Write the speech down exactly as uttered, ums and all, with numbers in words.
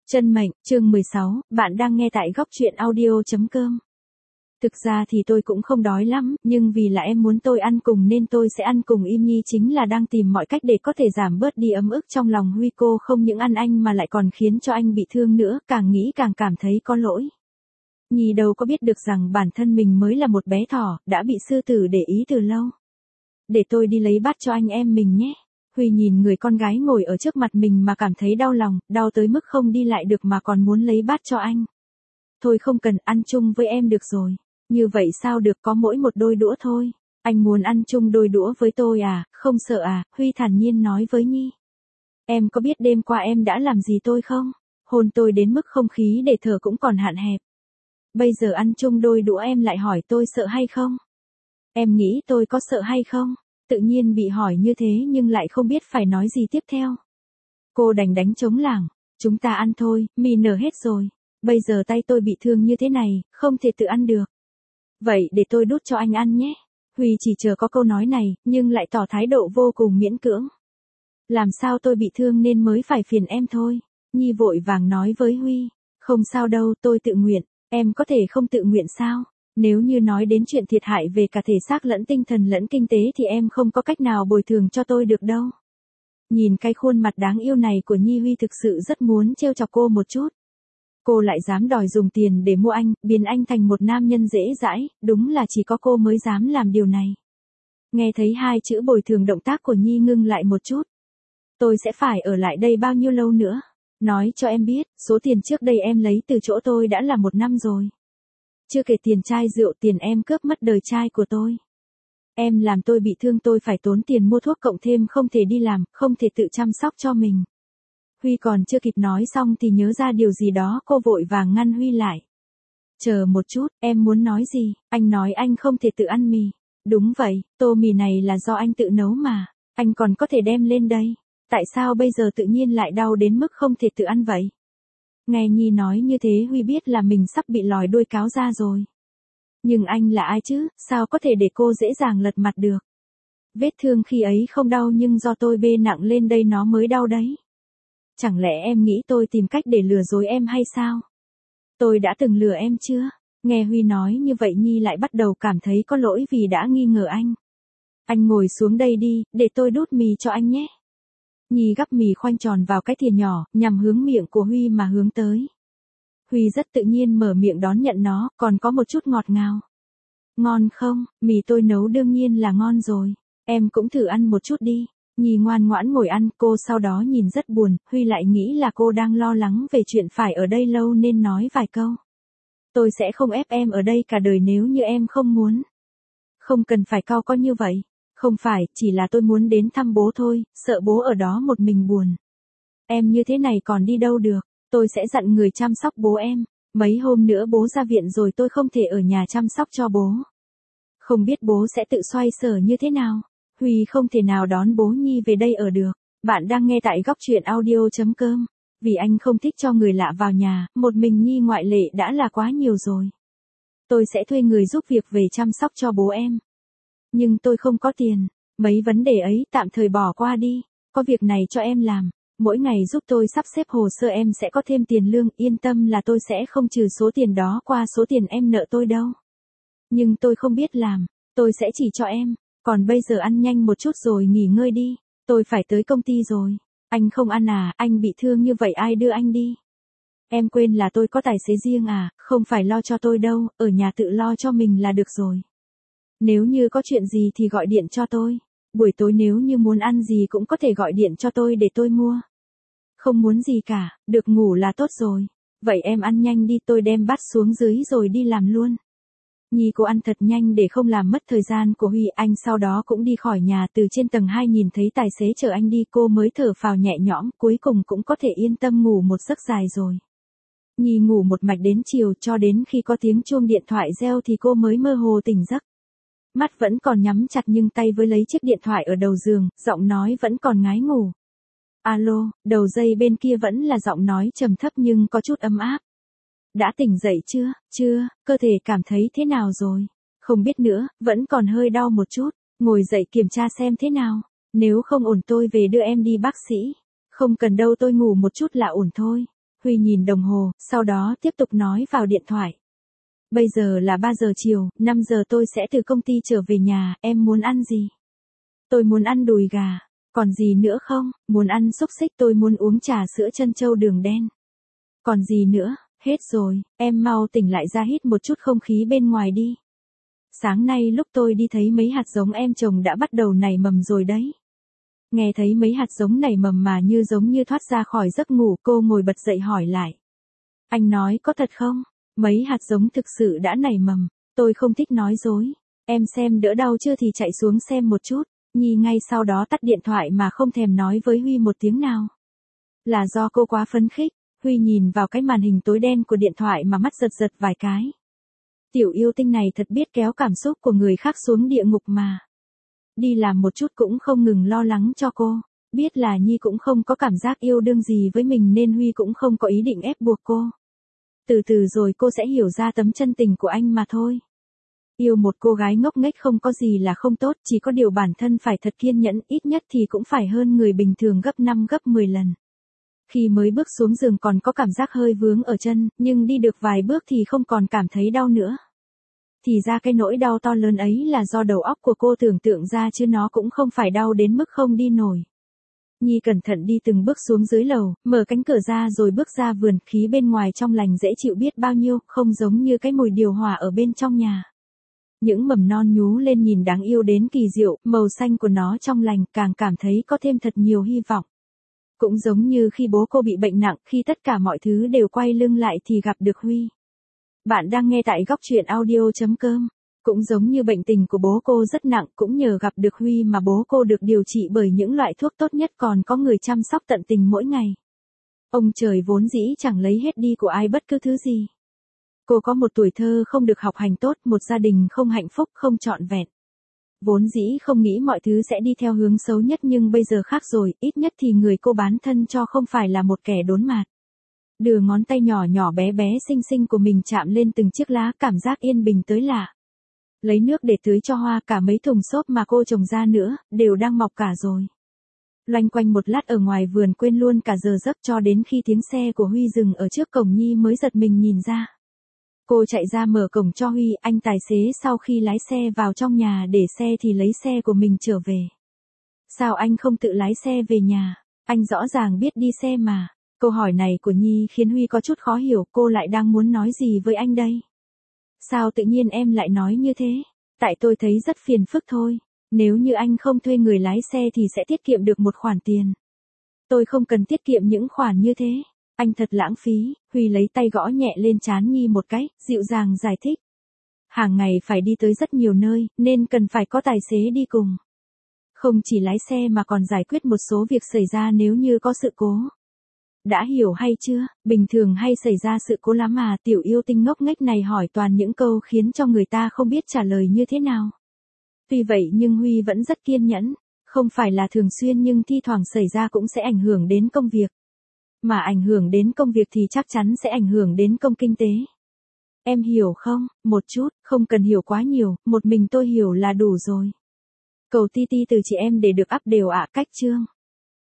Chân mệnh, chương mười sáu, bạn đang nghe tại góc truyện audio.com. Thực ra thì tôi cũng không đói lắm, nhưng vì là em muốn tôi ăn cùng nên tôi sẽ ăn cùng. Im Nhi chính là đang tìm mọi cách để có thể giảm bớt đi ấm ức trong lòng Huy. Cô không những ăn anh mà lại còn khiến cho anh bị thương nữa, càng nghĩ càng cảm thấy có lỗi. Nhi đâu có biết được rằng bản thân mình mới là một bé thỏ, đã bị sư tử để ý từ lâu. Để tôi đi lấy bát cho anh em mình nhé. Huy nhìn người con gái ngồi ở trước mặt mình mà cảm thấy đau lòng, đau tới mức không đi lại được mà còn muốn lấy bát cho anh. Thôi không cần, ăn chung với em được rồi. Như vậy sao được, có mỗi một đôi đũa thôi. Anh muốn ăn chung đôi đũa với tôi à, không sợ à, Huy thản nhiên nói với Nhi. Em có biết đêm qua em đã làm gì tôi không? Hôn tôi đến mức không khí để thở cũng còn hạn hẹp. Bây giờ ăn chung đôi đũa em lại hỏi tôi sợ hay không? Em nghĩ tôi có sợ hay không? Tự nhiên bị hỏi như thế nhưng lại không biết phải nói gì tiếp theo. Cô đành đánh trống lảng, chúng ta ăn thôi, mì nở hết rồi. Bây giờ tay tôi bị thương như thế này, không thể tự ăn được. Vậy để tôi đút cho anh ăn nhé. Huy chỉ chờ có câu nói này, nhưng lại tỏ thái độ vô cùng miễn cưỡng. Làm sao tôi bị thương nên mới phải phiền em thôi. Nhi vội vàng nói với Huy, không sao đâu, tôi tự nguyện. Em có thể không tự nguyện sao? Nếu như nói đến chuyện thiệt hại về cả thể xác lẫn tinh thần lẫn kinh tế thì em không có cách nào bồi thường cho tôi được đâu. Nhìn cái khuôn mặt đáng yêu này của Nhi, Huy thực sự rất muốn trêu chọc cô một chút. Cô lại dám đòi dùng tiền để mua anh, biến anh thành một nam nhân dễ dãi, đúng là chỉ có cô mới dám làm điều này. Nghe thấy hai chữ bồi thường, động tác của Nhi ngưng lại một chút. Tôi sẽ phải ở lại đây bao nhiêu lâu nữa? Nói cho em biết, số tiền trước đây em lấy từ chỗ tôi đã là một năm rồi. Chưa kể tiền chai rượu, tiền em cướp mất đời trai của tôi. Em làm tôi bị thương, tôi phải tốn tiền mua thuốc, cộng thêm không thể đi làm, không thể tự chăm sóc cho mình. Huy còn chưa kịp nói xong thì nhớ ra điều gì đó, cô vội vàng ngăn Huy lại. Chờ một chút, em muốn nói gì? Anh nói anh không thể tự ăn mì. Đúng vậy, tô mì này là do anh tự nấu mà. Anh còn có thể đem lên đây. Tại sao bây giờ tự nhiên lại đau đến mức không thể tự ăn vậy? Nghe Nhi nói như thế, Huy biết là mình sắp bị lòi đuôi cáo ra rồi. Nhưng anh là ai chứ, sao có thể để cô dễ dàng lật mặt được? Vết thương khi ấy không đau nhưng do tôi bê nặng lên đây nó mới đau đấy. Chẳng lẽ em nghĩ tôi tìm cách để lừa dối em hay sao? Tôi đã từng lừa em chưa? Nghe Huy nói như vậy, Nhi lại bắt đầu cảm thấy có lỗi vì đã nghi ngờ anh. Anh ngồi xuống đây đi, để tôi đút mì cho anh nhé. Nhi gắp mì khoanh tròn vào cái thìa nhỏ, nhằm hướng miệng của Huy mà hướng tới. Huy rất tự nhiên mở miệng đón nhận nó, còn có một chút ngọt ngào. Ngon không? Mì tôi nấu đương nhiên là ngon rồi. Em cũng thử ăn một chút đi. Nhi ngoan ngoãn ngồi ăn, cô sau đó nhìn rất buồn, Huy lại nghĩ là cô đang lo lắng về chuyện phải ở đây lâu nên nói vài câu. Tôi sẽ không ép em ở đây cả đời nếu như em không muốn. Không cần phải cau có như vậy. Không phải, chỉ là tôi muốn đến thăm bố thôi, sợ bố ở đó một mình buồn. Em như thế này còn đi đâu được, tôi sẽ dặn người chăm sóc bố em. Mấy hôm nữa bố ra viện rồi tôi không thể ở nhà chăm sóc cho bố. Không biết bố sẽ tự xoay sở như thế nào. Huy không thể nào đón bố Nhi về đây ở được. Bạn đang nghe tại góc truyện audio.com. Vì anh không thích cho người lạ vào nhà, một mình Nhi ngoại lệ đã là quá nhiều rồi. Tôi sẽ thuê người giúp việc về chăm sóc cho bố em. Nhưng tôi không có tiền, mấy vấn đề ấy tạm thời bỏ qua đi, có việc này cho em làm, mỗi ngày giúp tôi sắp xếp hồ sơ em sẽ có thêm tiền lương, yên tâm là tôi sẽ không trừ số tiền đó qua số tiền em nợ tôi đâu. Nhưng tôi không biết làm, tôi sẽ chỉ cho em, còn bây giờ ăn nhanh một chút rồi nghỉ ngơi đi, tôi phải tới công ty rồi. Anh không ăn à, anh bị thương như vậy ai đưa anh đi? Em quên là tôi có tài xế riêng à, không phải lo cho tôi đâu, ở nhà tự lo cho mình là được rồi. Nếu như có chuyện gì thì gọi điện cho tôi. Buổi tối nếu như muốn ăn gì cũng có thể gọi điện cho tôi để tôi mua. Không muốn gì cả, được ngủ là tốt rồi. Vậy em ăn nhanh đi, tôi đem bát xuống dưới rồi đi làm luôn. Nhi cô ăn thật nhanh để không làm mất thời gian của Huy. Anh sau đó cũng đi khỏi nhà. Từ trên tầng hai nhìn thấy tài xế chở anh đi, cô mới thở phào nhẹ nhõm, cuối cùng cũng có thể yên tâm ngủ một giấc dài rồi. Nhi ngủ một mạch đến chiều, cho đến khi có tiếng chuông điện thoại reo thì cô mới mơ hồ tỉnh giấc. Mắt vẫn còn nhắm chặt nhưng tay với lấy chiếc điện thoại ở đầu giường, giọng nói vẫn còn ngái ngủ. Alo, đầu dây bên kia vẫn là giọng nói trầm thấp nhưng có chút ấm áp. Đã tỉnh dậy chưa? Chưa, cơ thể cảm thấy thế nào rồi? Không biết nữa, vẫn còn hơi đau một chút. Ngồi dậy kiểm tra xem thế nào. Nếu không ổn tôi về đưa em đi bác sĩ. Không cần đâu, tôi ngủ một chút là ổn thôi. Huy nhìn đồng hồ, sau đó tiếp tục nói vào điện thoại. Bây giờ là ba giờ chiều, năm giờ tôi sẽ từ công ty trở về nhà, em muốn ăn gì? Tôi muốn ăn đùi gà. Còn gì nữa không? Muốn ăn xúc xích, tôi muốn uống trà sữa trân châu đường đen. Còn gì nữa? Hết rồi, em mau tỉnh lại ra hít một chút không khí bên ngoài đi. Sáng nay lúc tôi đi thấy mấy hạt giống em trồng đã bắt đầu nảy mầm rồi đấy. Nghe thấy mấy hạt giống nảy mầm mà như giống như thoát ra khỏi giấc ngủ, cô ngồi bật dậy hỏi lại. Anh nói có thật không? Mấy hạt giống thực sự đã nảy mầm, tôi không thích nói dối. Em xem đỡ đau chưa thì chạy xuống xem một chút. Nhi ngay sau đó tắt điện thoại mà không thèm nói với Huy một tiếng nào. Là do cô quá phấn khích. Huy nhìn vào cái màn hình tối đen của điện thoại mà mắt giật giật vài cái. Tiểu yêu tinh này thật biết kéo cảm xúc của người khác xuống địa ngục mà. Đi làm một chút cũng không ngừng lo lắng cho cô. Biết là Nhi cũng không có cảm giác yêu đương gì với mình nên Huy cũng không có ý định ép buộc cô. Từ từ rồi cô sẽ hiểu ra tấm chân tình của anh mà thôi. Yêu một cô gái ngốc nghếch không có gì là không tốt, chỉ có điều bản thân phải thật kiên nhẫn, ít nhất thì cũng phải hơn người bình thường gấp năm gấp mười lần. Khi mới bước xuống giường còn có cảm giác hơi vướng ở chân, nhưng đi được vài bước thì không còn cảm thấy đau nữa. Thì ra cái nỗi đau to lớn ấy là do đầu óc của cô tưởng tượng ra chứ nó cũng không phải đau đến mức không đi nổi. Nhi cẩn thận đi từng bước xuống dưới lầu, mở cánh cửa ra rồi bước ra vườn, khí bên ngoài trong lành dễ chịu biết bao nhiêu, không giống như cái mùi điều hòa ở bên trong nhà. Những mầm non nhú lên nhìn đáng yêu đến kỳ diệu, màu xanh của nó trong lành, càng cảm thấy có thêm thật nhiều hy vọng. Cũng giống như khi bố cô bị bệnh nặng, khi tất cả mọi thứ đều quay lưng lại thì gặp được Huy. Bạn đang nghe tại góc truyện audio chấm com. Cũng giống như bệnh tình của bố cô rất nặng, cũng nhờ gặp được Huy mà bố cô được điều trị bởi những loại thuốc tốt nhất, còn có người chăm sóc tận tình mỗi ngày. Ông trời vốn dĩ chẳng lấy hết đi của ai bất cứ thứ gì. Cô có một tuổi thơ không được học hành tốt, một gia đình không hạnh phúc, không trọn vẹn. Vốn dĩ không nghĩ mọi thứ sẽ đi theo hướng xấu nhất nhưng bây giờ khác rồi, ít nhất thì người cô bán thân cho không phải là một kẻ đốn mạt. Đưa ngón tay nhỏ nhỏ bé bé xinh xinh của mình chạm lên từng chiếc lá, cảm giác yên bình tới lạ. Lấy nước để tưới cho hoa, cả mấy thùng xốp mà cô trồng ra nữa, đều đang mọc cả rồi. Loanh quanh một lát ở ngoài vườn quên luôn cả giờ giấc cho đến khi tiếng xe của Huy dừng ở trước cổng Nhi mới giật mình nhìn ra. Cô chạy ra mở cổng cho Huy, anh tài xế sau khi lái xe vào trong nhà để xe thì lấy xe của mình trở về. Sao anh không tự lái xe về nhà? Anh rõ ràng biết đi xe mà. Câu hỏi này của Nhi khiến Huy có chút khó hiểu, cô lại đang muốn nói gì với anh đây? Sao tự nhiên em lại nói như thế? Tại tôi thấy rất phiền phức thôi. Nếu như anh không thuê người lái xe thì sẽ tiết kiệm được một khoản tiền. Tôi không cần tiết kiệm những khoản như thế. Anh thật lãng phí. Huy lấy tay gõ nhẹ lên trán Nhi một cái, dịu dàng giải thích. Hàng ngày phải đi tới rất nhiều nơi, nên cần phải có tài xế đi cùng. Không chỉ lái xe mà còn giải quyết một số việc xảy ra nếu như có sự cố. Đã hiểu hay chưa? Bình thường hay xảy ra sự cố lắm mà. Tiểu yêu tinh ngốc nghếch này hỏi toàn những câu khiến cho người ta không biết trả lời như thế nào. Tuy vậy nhưng Huy vẫn rất kiên nhẫn. Không phải là thường xuyên nhưng thi thoảng xảy ra cũng sẽ ảnh hưởng đến công việc. Mà ảnh hưởng đến công việc thì chắc chắn sẽ ảnh hưởng đến công kinh tế. Em hiểu không? Một chút, không cần hiểu quá nhiều, một mình tôi hiểu là đủ rồi. Cầu ti ti từ chị em để được up đều ạ. Cách chương.